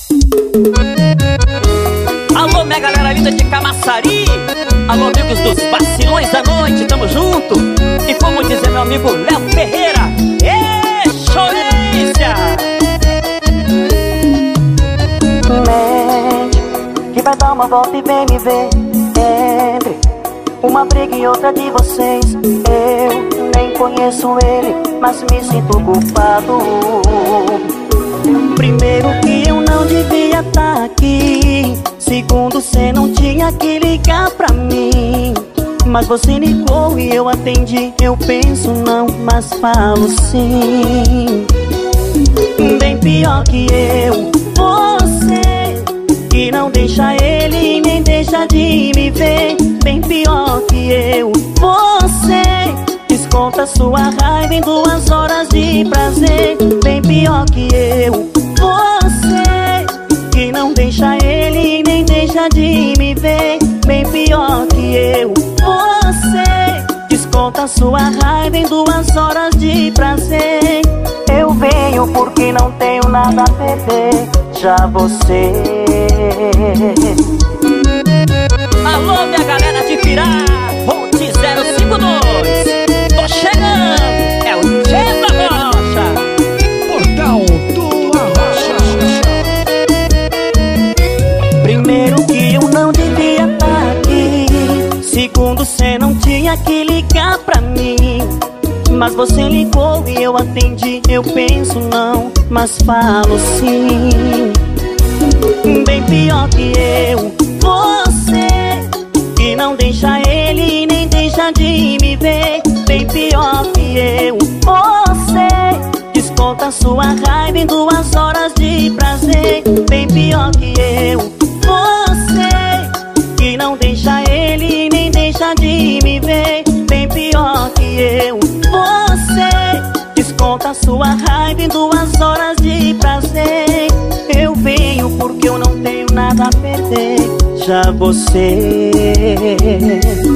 Alô, minha galera linda de Camaçari. Alô, amigos dos vacilões da noite, tamo junto. E como dizer meu amigo Léo Ferreira, Chorência! Mente que vai dar uma volta e vem me ver. Entre uma briga e outra de vocês, eu nem conheço ele, mas me sinto culpado. Primeiro que eu não devia estar aqui. Segundo, cê não tinha que ligar pra mim. Mas você ligou e eu atendi. Eu penso não, mas falo sim. Bem pior que eu, você que não deixa ele nem deixa de me ver. Bem pior que eu, você desconta sua raiva em 2 horas de prazer. Bem pior que eu, você que não deixa ele nem deixa de me ver. Bem pior que eu, você desconta sua raiva em 2 horas de prazer. Eu venho porque não tenho nada a perder. Já você. Alô, minha galera de Pirá, Ponte 052. Tô chegando, é o Tchê da Rocha. Portal do Arrocha. Primeiro que eu não devia estar aqui. Segundo, cê não tinha que ligar pra mim. Mas você ligou e eu atendi. Eu penso não, mas falo sim. Bem pior que eu, você que não deixa ele nem deixa de me ver. Bem pior que eu, você desconta sua raiva em 2 horas de prazer. Bem pior que eu, você que não deixa ele nem deixa de me ver. Bem pior que eu, você desconta sua raiva em 2 horas de prazer. Eu venho porque eu não tenho nada a perder. Já você.